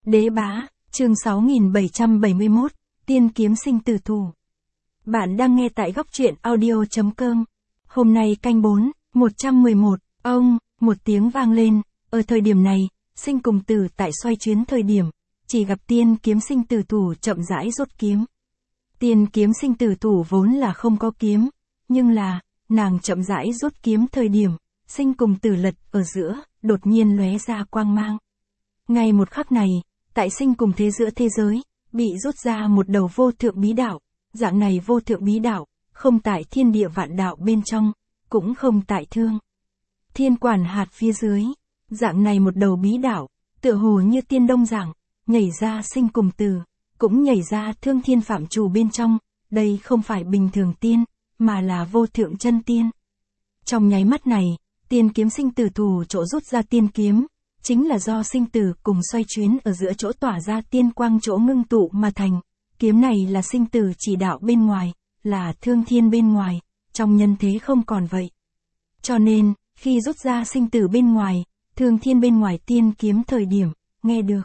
Đế bá, chương 6771, tiên kiếm sinh tử thủ. Bạn đang nghe tại góc truyện audio.com. Hôm nay canh 4, 111, một tiếng vang lên, ở thời điểm này, sinh cùng tử tại xoay chuyến thời điểm, chỉ gặp tiên kiếm sinh tử thủ chậm rãi rút kiếm. Tiên kiếm sinh tử thủ vốn là không có kiếm, nhưng là, nàng chậm rãi rút kiếm thời điểm, sinh cùng tử lật ở giữa, đột nhiên lóe ra quang mang. Ngay một khắc này, tại sinh cùng thế giữa thế giới, bị rút ra một đầu vô thượng bí đạo, dạng này vô thượng bí đạo, không tại thiên địa vạn đạo bên trong, cũng không tại thương thiên quản hạt phía dưới, dạng này một đầu bí đạo, tựa hồ như tiên đông dạng, nhảy ra sinh cùng tử, cũng nhảy ra thương thiên phạm trù bên trong, đây không phải bình thường tiên, mà là vô thượng chân tiên. Trong nháy mắt này, tiên kiếm sinh tử thủ chỗ rút ra tiên kiếm, chính là do sinh tử cùng xoay chuyến ở giữa chỗ tỏa ra tiên quang chỗ ngưng tụ mà thành. Kiếm này là sinh tử chỉ đạo bên ngoài, là thương thiên bên ngoài, trong nhân thế không còn vậy. Cho nên, khi rút ra sinh tử bên ngoài, thương thiên bên ngoài tiên kiếm thời điểm, nghe được.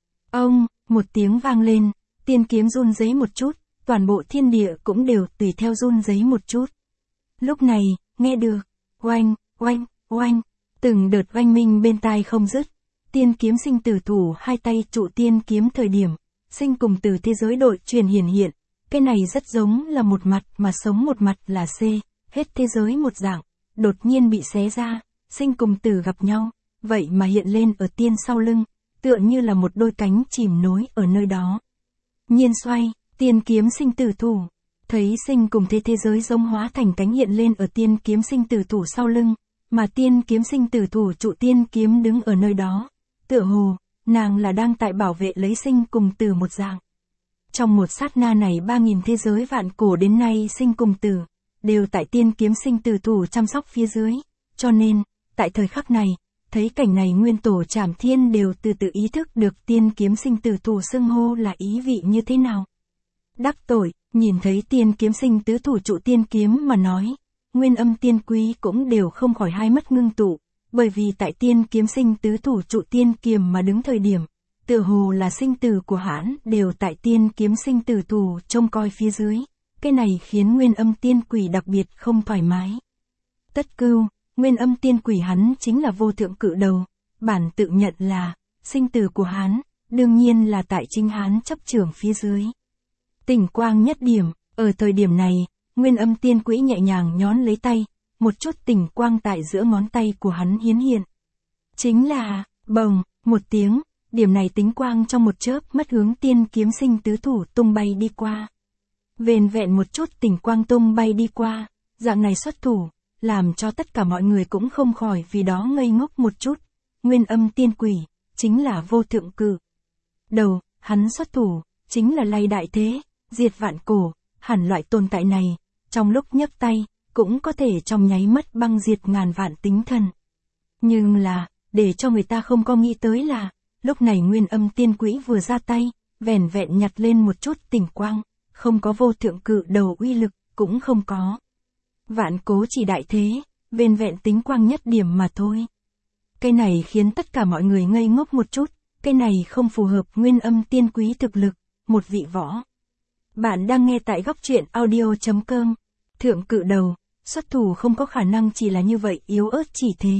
Một tiếng vang lên, tiên kiếm run rẩy một chút, toàn bộ thiên địa cũng đều tùy theo run rẩy một chút. Lúc này, nghe được, oanh, oanh, oanh, từng đợt oanh minh bên tai không dứt. Tiên kiếm sinh tử thủ hai tay trụ tiên kiếm thời điểm, sinh cùng tử thế giới đội truyền hiển hiện, cái này rất giống là một mặt mà sống một mặt là C, hết thế giới một dạng, đột nhiên bị xé ra, sinh cùng tử gặp nhau, vậy mà hiện lên ở tiên sau lưng, tựa như là một đôi cánh chìm nối ở nơi đó. Nhiên xoay, tiên kiếm sinh tử thủ, thấy sinh cùng thế giới giống hóa thành cánh hiện lên ở tiên kiếm sinh tử thủ sau lưng, mà tiên kiếm sinh tử thủ trụ tiên kiếm đứng ở nơi đó, tựa hồ, nàng là đang tại bảo vệ lấy sinh cùng tử một dạng. Trong một sát na này 3.000 thế giới vạn cổ đến nay sinh cùng tử, đều tại tiên kiếm sinh tử thủ chăm sóc phía dưới, cho nên, tại thời khắc này, thấy cảnh này nguyên tổ Trảm Thiên đều từ từ ý thức được tiên kiếm sinh tử thủ xưng hô là ý vị như thế nào. Đắc tội, nhìn thấy tiên kiếm sinh tứ thủ trụ tiên kiếm mà nói, nguyên âm tiên quý cũng đều không khỏi hai mắt ngưng tụ, bởi vì tại tiên kiếm sinh tứ thủ trụ tiên kiếm mà đứng thời điểm, tựa hồ là sinh tử của hãn đều tại tiên kiếm sinh tử thủ trông coi phía dưới, cái này khiến nguyên âm tiên quỷ đặc biệt không thoải mái. Tất cưu, nguyên âm tiên quỷ hắn chính là vô thượng cự đầu, bản tự nhận là, sinh tử của hắn, đương nhiên là tại chính hắn chấp trưởng phía dưới. Tỉnh quang nhất điểm, ở thời điểm này, nguyên âm tiên quỷ nhẹ nhàng nhón lấy tay, một chút tỉnh quang tại giữa ngón tay của hắn hiến hiện. Chính là, bồng, một tiếng, điểm này tính quang trong một chớp mất hướng tiên kiếm sinh tứ thủ tung bay đi qua. Vền vẹn một chút tỉnh quang tung bay đi qua, dạng này xuất thủ, làm cho tất cả mọi người cũng không khỏi vì đó ngây ngốc một chút. Nguyên âm tiên quỷ, chính là vô thượng cự đầu, hắn xuất thủ, chính là lay đại thế, diệt vạn cổ, hẳn loại tồn tại này, trong lúc nhấc tay, cũng có thể trong nháy mắt băng diệt ngàn vạn tính thần. Nhưng là, để cho người ta không có nghĩ tới là, lúc này nguyên âm tiên quỷ vừa ra tay, vẻn vẹn nhặt lên một chút tỉnh quang, không có vô thượng cự đầu uy lực, cũng không có. Vạn cố chỉ đại thế, vẹn vẹn tính quang nhất điểm mà thôi. Cái này khiến tất cả mọi người ngây ngốc một chút, cái này không phù hợp nguyên âm tiên quý thực lực, một vị võ. Bạn đang nghe tại góc truyện audio.com. Thượng cự đầu, xuất thủ không có khả năng chỉ là như vậy yếu ớt chỉ thế.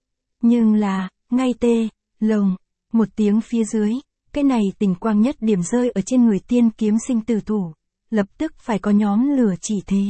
Nhưng là, ngay tê, lồng, một tiếng phía dưới, cái này tình quang nhất điểm rơi ở trên người tiên kiếm sinh tử thủ, lập tức phải có nhóm lửa chỉ thế.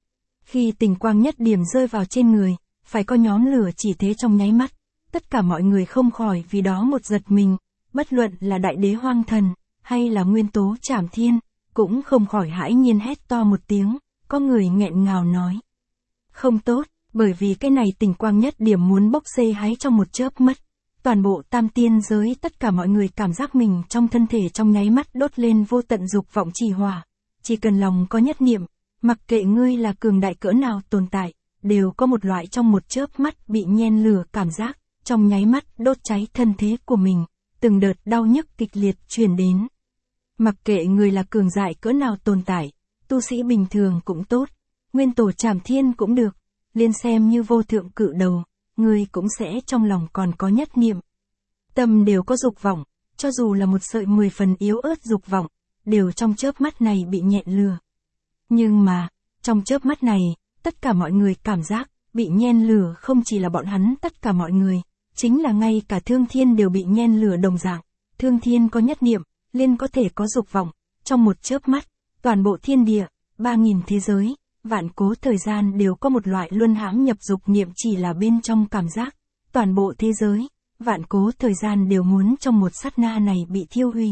Khi tình quang nhất điểm rơi vào trên người, phải có nhóm lửa chỉ thế trong nháy mắt, tất cả mọi người không khỏi vì đó một giật mình, bất luận là đại đế hoang thần, hay là nguyên tố Trảm Thiên, cũng không khỏi hãi nhiên hét to một tiếng, có người nghẹn ngào nói. Không tốt, bởi vì cái này tình quang nhất điểm muốn bốc xê hái trong một chớp mắt. Toàn bộ tam tiên giới tất cả mọi người cảm giác mình trong thân thể trong nháy mắt đốt lên vô tận dục vọng trì hỏa. Chỉ cần lòng có nhất niệm, mặc kệ ngươi là cường đại cỡ nào tồn tại, đều có một loại trong một chớp mắt bị nhen lửa cảm giác, trong nháy mắt đốt cháy thân thế của mình, từng đợt đau nhức kịch liệt truyền đến. Mặc kệ người là cường đại cỡ nào tồn tại, tu sĩ bình thường cũng tốt, nguyên tổ Trảm Thiên cũng được, liên xem như vô thượng cự đầu, người cũng sẽ trong lòng còn có nhất niệm. Tâm đều có dục vọng, cho dù là một sợi 10 phần yếu ớt dục vọng, đều trong chớp mắt này bị nhện lừa. Nhưng mà, trong chớp mắt này, tất cả mọi người cảm giác, bị nhen lửa không chỉ là bọn hắn tất cả mọi người, chính là ngay cả Thương Thiên đều bị nhen lửa đồng dạng. Thương Thiên có nhất niệm, liền có thể có dục vọng, trong một chớp mắt, toàn bộ thiên địa, 3.000 thế giới, vạn cố thời gian đều có một loại luân hãm nhập dục niệm chỉ là bên trong cảm giác, toàn bộ thế giới, vạn cố thời gian đều muốn trong một sát na này bị thiêu hủy.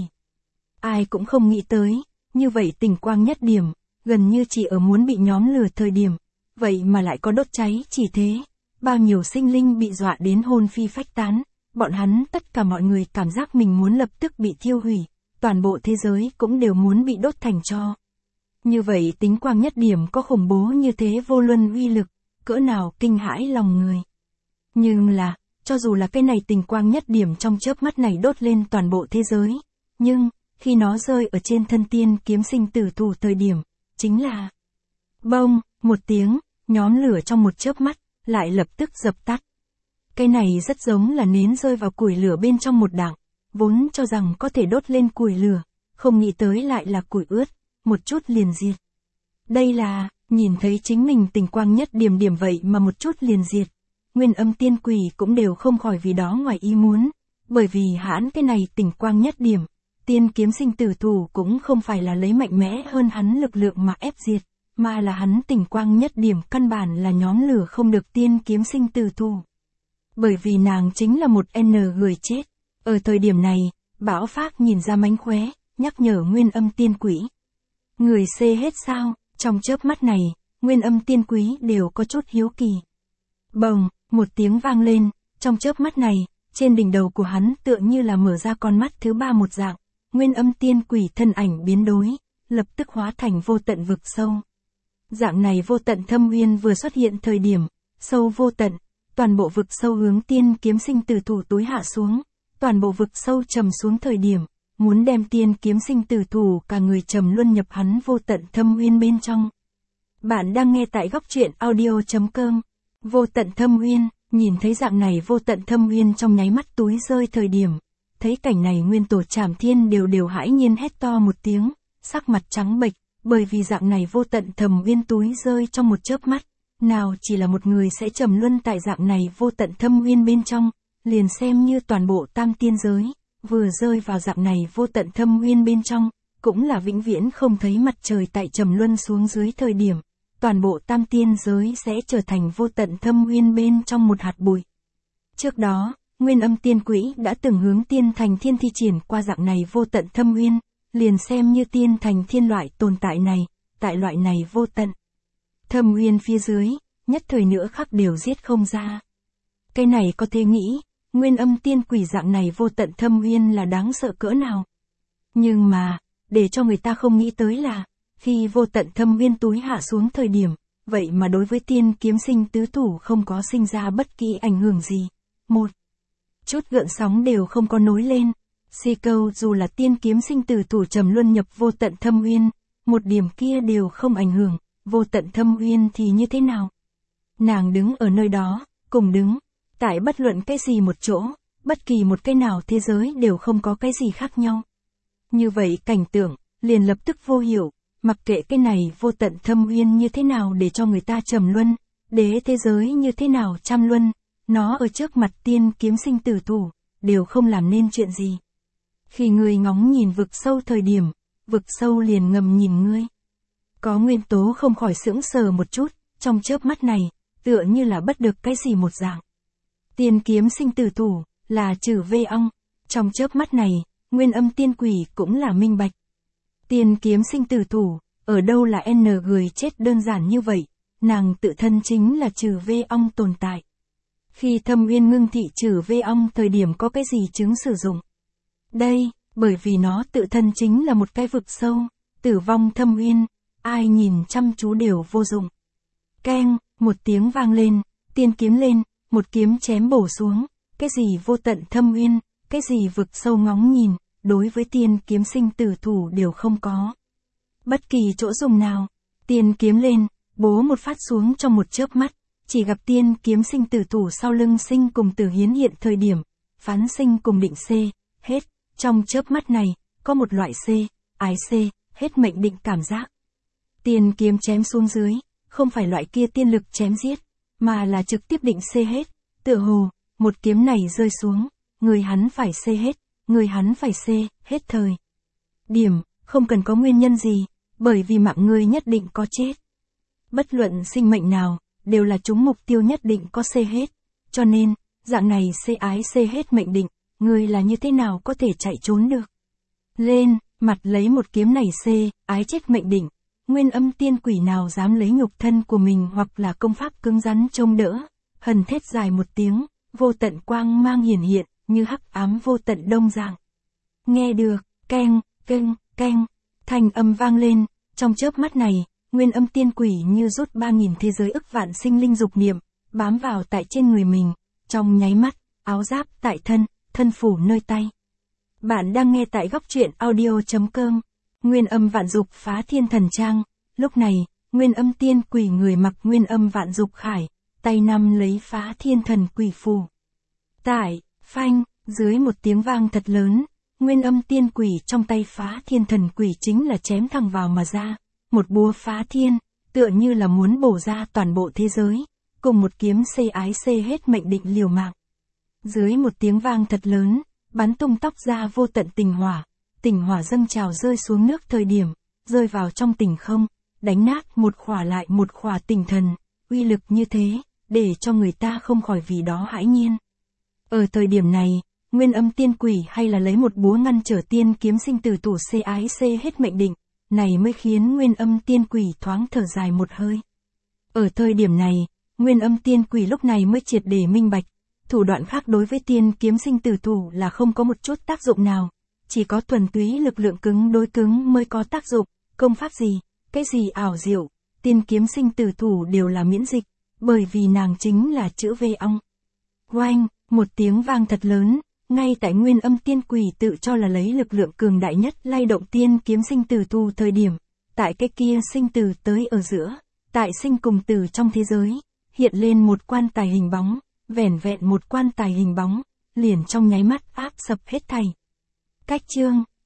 Ai cũng không nghĩ tới, như vậy tình quang nhất điểm, gần như chỉ ở muốn bị nhóm lửa thời điểm, vậy mà lại có đốt cháy chỉ thế, bao nhiêu sinh linh bị dọa đến hồn phi phách tán, bọn hắn tất cả mọi người cảm giác mình muốn lập tức bị thiêu hủy, toàn bộ thế giới cũng đều muốn bị đốt thành tro. Như vậy tính quang nhất điểm có khủng bố như thế vô luân uy lực, cỡ nào kinh hãi lòng người. Nhưng là, cho dù là cái này tình quang nhất điểm trong chớp mắt này đốt lên toàn bộ thế giới, nhưng, khi nó rơi ở trên thân tiên kiếm sinh tử thủ thời điểm, chính là bông, một tiếng, nhóm lửa trong một chớp mắt, lại lập tức dập tắt. Cái này rất giống là nến rơi vào củi lửa bên trong một đảng, vốn cho rằng có thể đốt lên củi lửa, không nghĩ tới lại là củi ướt, một chút liền diệt. Đây là, nhìn thấy chính mình tình quang nhất điểm điểm vậy mà một chút liền diệt. Nguyên Âm Tiên Quỷ cũng đều không khỏi vì đó ngoài ý muốn, bởi vì hãn cái này tình quang nhất điểm, tiên kiếm sinh tử thủ cũng không phải là lấy mạnh mẽ hơn hắn lực lượng mà ép diệt, mà là hắn tình quang nhất điểm căn bản là nhóm lửa không được tiên kiếm sinh tử thủ. Bởi vì nàng chính là một người chết. Ở thời điểm này, Bảo Phác nhìn ra mánh khóe, nhắc nhở Nguyên Âm Tiên Quỷ. Người xê hết sao, trong chớp mắt này, Nguyên Âm Tiên Quý đều có chút hiếu kỳ. Bồng, một tiếng vang lên, trong chớp mắt này, trên đỉnh đầu của hắn tựa như là mở ra con mắt thứ ba một dạng, Nguyên Âm Tiên Quỷ thân ảnh biến đổi, lập tức hóa thành vô tận vực sâu. Dạng này vô tận thâm uyên vừa xuất hiện thời điểm, sâu vô tận, toàn bộ vực sâu hướng tiên kiếm sinh tử thủ túi hạ xuống, toàn bộ vực sâu trầm xuống thời điểm, muốn đem tiên kiếm sinh tử thủ cả người trầm luân nhập hắn vô tận thâm uyên bên trong. Bạn đang nghe tại góc truyện audio.com. Vô tận thâm uyên, nhìn thấy dạng này vô tận thâm uyên trong nháy mắt túi rơi thời điểm, thấy cảnh này nguyên tổ Trảm Thiên đều hãi nhiên hét to một tiếng, sắc mặt trắng bệch, bởi vì dạng này vô tận thâm uyên túi rơi trong một chớp mắt, nào chỉ là một người sẽ trầm luân tại dạng này vô tận thâm uyên bên trong, liền xem như toàn bộ tam tiên giới, vừa rơi vào dạng này vô tận thâm uyên bên trong, cũng là vĩnh viễn không thấy mặt trời tại trầm luân xuống dưới thời điểm, toàn bộ tam tiên giới sẽ trở thành vô tận thâm uyên bên trong một hạt bụi. Trước đó, Nguyên Âm Tiên Quỷ đã từng hướng tiên thành thiên thi triển qua dạng này vô tận thâm uyên, liền xem như tiên thành thiên loại tồn tại này, tại loại này vô tận thâm uyên phía dưới, nhất thời nữa khắc đều giết không ra. Cái này có thể nghĩ, Nguyên Âm Tiên Quỷ dạng này vô tận thâm uyên là đáng sợ cỡ nào. Nhưng mà, để cho người ta không nghĩ tới là, khi vô tận thâm uyên túi hạ xuống thời điểm, vậy mà đối với tiên kiếm sinh tứ thủ không có sinh ra bất kỳ ảnh hưởng gì. Một chút gợn sóng đều không có nối lên. Si Câu dù là tiên kiếm sinh tử thủ trầm luân nhập vô tận thâm uyên, một điểm kia đều không ảnh hưởng, vô tận thâm uyên thì như thế nào? Nàng đứng ở nơi đó, cùng đứng, tại bất luận cái gì một chỗ, bất kỳ một cái nào thế giới đều không có cái gì khác nhau. Như vậy cảnh tượng, liền lập tức vô hiệu, mặc kệ cái này vô tận thâm uyên như thế nào để cho người ta trầm luân, đế thế giới như thế nào trăm luân, nó ở trước mặt tiên kiếm sinh tử thủ, đều không làm nên chuyện gì. Khi người ngóng nhìn vực sâu thời điểm, vực sâu liền ngầm nhìn ngươi. Có nguyên tố không khỏi sững sờ một chút, trong chớp mắt này, tựa như là bất được cái gì một dạng. Tiên kiếm sinh tử thủ, là trừ vê ong, trong chớp mắt này, Nguyên Âm Tiên Quỷ cũng là minh bạch. Tiên kiếm sinh tử thủ, ở đâu là người chết đơn giản như vậy, nàng tự thân chính là trừ vê ong tồn tại. Khi thâm uyên ngưng thị trừ vê ong thời điểm có cái gì chứng sử dụng? Đây, bởi vì nó tự thân chính là một cái vực sâu, tử vong thâm uyên, ai nhìn chăm chú đều vô dụng. Keng, một tiếng vang lên, tiên kiếm lên, một kiếm chém bổ xuống, cái gì vô tận thâm uyên, cái gì vực sâu ngóng nhìn, đối với tiên kiếm sinh tử thủ đều không có. Bất kỳ chỗ dùng nào, tiên kiếm lên, bố một phát xuống trong một chớp mắt, chỉ gặp tiên kiếm sinh tử thủ sau lưng sinh cùng tử hiến hiện thời điểm, phán sinh cùng định xê, hết, Trong chớp mắt này, có một loại ái hết mệnh định cảm giác. Tiên kiếm chém xuống dưới, không phải loại kia tiên lực chém giết, mà là trực tiếp định hết, tựa hồ, một kiếm này rơi xuống, người hắn phải hết, người hắn phải hết thời. Điểm, không cần có nguyên nhân gì, bởi vì mạng người nhất định có chết. Bất luận sinh mệnh nào, đều là chúng mục tiêu nhất định có hết. Cho nên, dạng này ái hết mệnh định, người là như thế nào có thể chạy trốn được. Lên, mặt lấy một kiếm này ái chết mệnh định, nguyên âm tiên quỷ nào dám lấy nhục thân của mình hoặc là công pháp cứng rắn trông đỡ, hần thét dài một tiếng, vô tận quang mang hiển hiện, như hắc ám vô tận đông dạng. Nghe được, keng, keng, thanh âm vang lên, trong chớp mắt này, nguyên âm tiên quỷ như rút 3.000 thế giới ức vạn sinh linh dục niệm, bám vào tại trên người mình, trong nháy mắt, áo giáp tại thân, thân phủ nơi tay. Bạn đang nghe tại góc truyện audio.com, nguyên âm vạn dục phá thiên thần trang, lúc này, nguyên âm tiên quỷ người mặc nguyên âm vạn dục khải, tay nắm lấy phá thiên thần quỷ phù. Tại, phanh, dưới một tiếng vang thật lớn, nguyên âm tiên quỷ trong tay phá thiên thần quỷ chính là chém thẳng vào mà ra, một búa phá thiên, tựa như là muốn bổ ra toàn bộ thế giới, cùng một kiếm ái hết mệnh định liều mạng. Dưới một tiếng vang thật lớn, bắn tung tóc ra vô tận tình hỏa dâng trào rơi xuống nước thời điểm, rơi vào trong tình không, đánh nát một khỏa lại một khỏa tình thần, uy lực như thế, để cho người ta không khỏi vì đó hãi nhiên. Ở thời điểm này, nguyên âm tiên quỷ hay là lấy một búa ngăn trở tiên kiếm sinh tử tủ ái hết mệnh định, này mới khiến nguyên âm tiên quỷ thoáng thở dài một hơi. Ở thời điểm này, nguyên âm tiên quỷ lúc này mới triệt để minh bạch, thủ đoạn khác đối với tiên kiếm sinh tử thủ là không có một chút tác dụng nào, chỉ có thuần túy lực lượng cứng đối cứng mới có tác dụng, công pháp gì, cái gì ảo diệu, tiên kiếm sinh tử thủ đều là miễn dịch, bởi vì nàng chính là chữ V ong. Oanh, một tiếng vang thật lớn, ngay tại nguyên âm tiên quỷ tự cho là lấy lực lượng cường đại nhất lay động tiên kiếm sinh tử tu thời điểm, tại cái kia sinh tử tới ở giữa, tại sinh cùng tử trong thế giới, hiện lên một quan tài hình bóng, vẻn một quan tài hình bóng, liền trong nháy mắt áp sập hết thảy. Cách chương